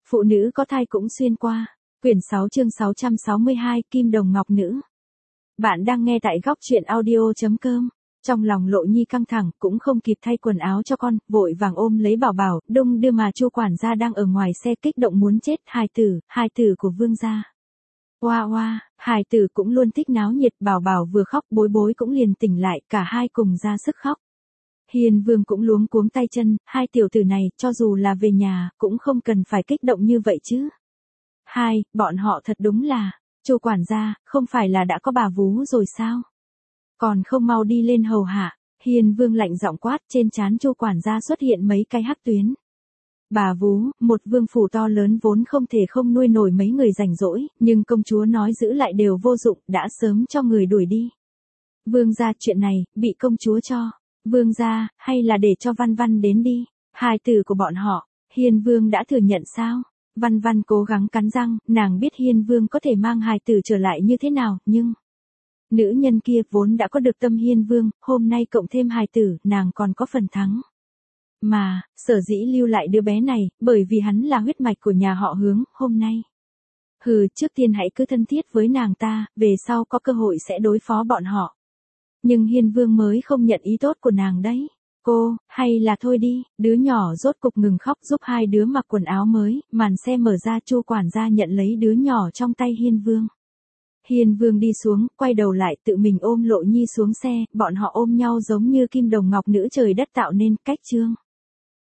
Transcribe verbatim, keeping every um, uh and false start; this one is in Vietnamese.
Phụ nữ có thai cũng xuyên qua. Quyển sáu chương sáu trăm sáu mươi hai, Kim Đồng Ngọc Nữ. Bạn đang nghe tại góc truyện audio.com. Trong lòng Lộ Nhi căng thẳng, cũng không kịp thay quần áo cho con, vội vàng ôm lấy Bảo Bảo, đung đưa mà Chu quản gia đang ở ngoài xe kích động muốn chết, hài tử, hài tử của Vương gia. Oa oa, hài tử cũng luôn thích náo nhiệt, Bảo Bảo vừa khóc Bối Bối cũng liền tỉnh lại, cả hai cùng ra sức khóc. Hiền Vương cũng luống cuống tay chân, hai tiểu tử này, cho dù là về nhà, cũng không cần phải kích động như vậy chứ. Hai, bọn họ thật đúng là, Chu quản gia, không phải là đã có bà vú rồi sao? Còn không mau đi lên hầu hạ. Hiền Vương lạnh giọng quát, trên trán Chu quản gia xuất hiện mấy cái hắc tuyến. Bà vú, một vương phủ to lớn vốn không thể không nuôi nổi mấy người rảnh rỗi, nhưng công chúa nói giữ lại đều vô dụng, đã sớm cho người đuổi đi. Vương gia, chuyện này, bị công chúa cho. Vương gia, hay là để cho Văn Văn đến đi. Hài tử của bọn họ, Hiền Vương đã thừa nhận sao? Văn Văn cố gắng cắn răng, nàng biết Hiền Vương có thể mang hài tử trở lại như thế nào, nhưng... Nữ nhân kia vốn đã có được tâm Hiên Vương, hôm nay cộng thêm hài tử, nàng còn có phần thắng. Mà, sở dĩ lưu lại đứa bé này, bởi vì hắn là huyết mạch của nhà họ Hướng, hôm nay. Hừ, trước tiên hãy cứ thân thiết với nàng ta, về sau có cơ hội sẽ đối phó bọn họ. Nhưng Hiên Vương mới không nhận ý tốt của nàng đấy. Cô, hay là thôi đi, đứa nhỏ rốt cục ngừng khóc giúp hai đứa mặc quần áo mới, màn xe mở ra Chu quản gia nhận lấy đứa nhỏ trong tay Hiên Vương. Hiền Vương đi xuống, quay đầu lại tự mình ôm Lộ Nhi xuống xe, bọn họ ôm nhau giống như kim đồng ngọc nữ trời đất tạo nên, cách chương.